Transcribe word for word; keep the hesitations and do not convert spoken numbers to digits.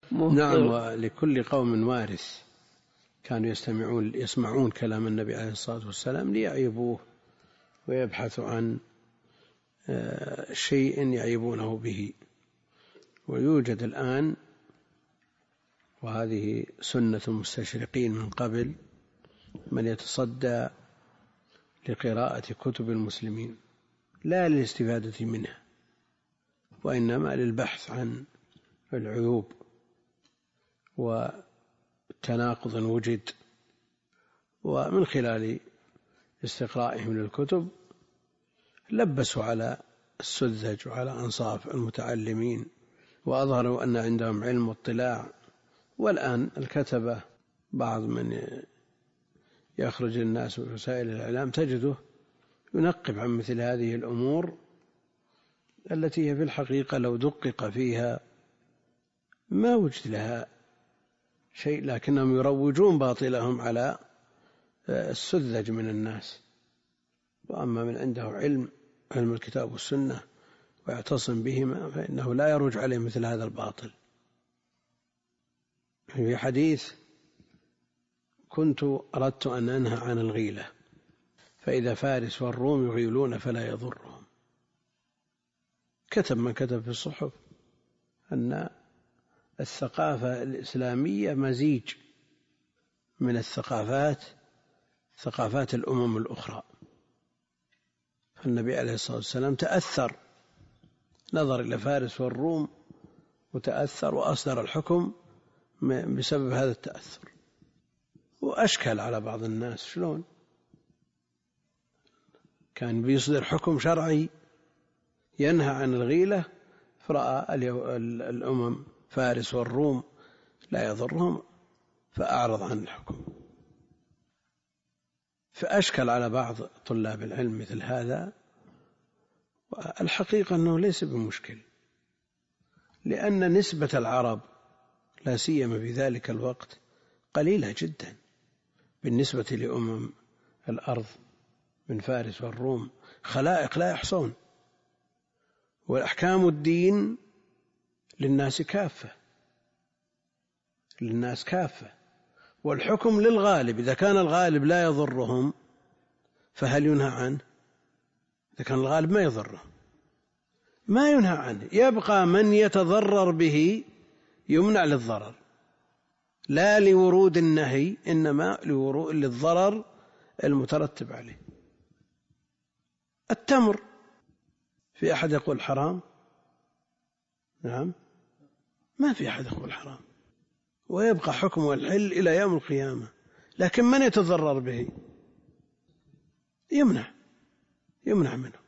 نعم. ولكل قوم وارث، كانوا يستمعون يسمعون كلام النبي عليه الصلاة والسلام ليعيبوه ويبحثوا عن شيء يعيبونه به. ويوجد الآن، وهذه سنة المستشرقين من قبل، من يتصدى لقراءة كتب المسلمين لا للاستفادة منها، وإنما للبحث عن العيوب والتناقض وجد، ومن خلال استقرائهم للكتب لبسوا على السذج وعلى أنصاف المتعلمين وأظهروا أن عندهم علم واطلاع. والآن الكتبة، بعض من يخرج الناس في وسائل الإعلام تجده ينقب عن مثل هذه الأمور التي هي في الحقيقة لو دقق فيها ما وجد لها شيء، لكنهم يروجون باطلهم على السذج من الناس. وأما من عنده علم علم الكتاب والسنة ويعتصم بهما فإنه لا يروج عليه مثل هذا الباطل. في حديث: كنت أردت أن أنهى عن الغيلة، فإذا فارس والروم يغيلون فلا يضرهم. كتب من كتب في الصحف أن الثقافة الإسلامية مزيج من الثقافات ثقافات الأمم الأخرى. فالنبي عليه الصلاة والسلام تأثر، نظر إلى فارس والروم وتأثر وأصدر الحكم بسبب هذا التأثر. وأشكل على بعض الناس شلون كان بيصدر حكم شرعي ينهى عن الغيلة، فرأى الأمم فارس والروم لا يضرهم فأعرض عن الحكم. فأشكل على بعض طلاب العلم مثل هذا. والحقيقة أنه ليس بمشكل، لأن نسبة العرب لا سيما في ذلك الوقت قليلة جدا بالنسبة لأمم الأرض من فارس والروم، خلائق لا يحصون. والأحكام الدين للناس كافة للناس كافة والحكم للغالب. إذا كان الغالب لا يضرهم فهل ينهى عنه؟ إذا كان الغالب ما يضرهم ما ينهى عنه. يبقى من يتضرر به يمنع للضرر، لا لورود النهي، إنما لورود للضرر المترتب عليه. التمر، في أحد يقول حرام؟ نعم، ما في أحد يقول حرام، ويبقى حكمه الحل إلى يوم القيامة. لكن من يتضرر به يمنع يمنع منه.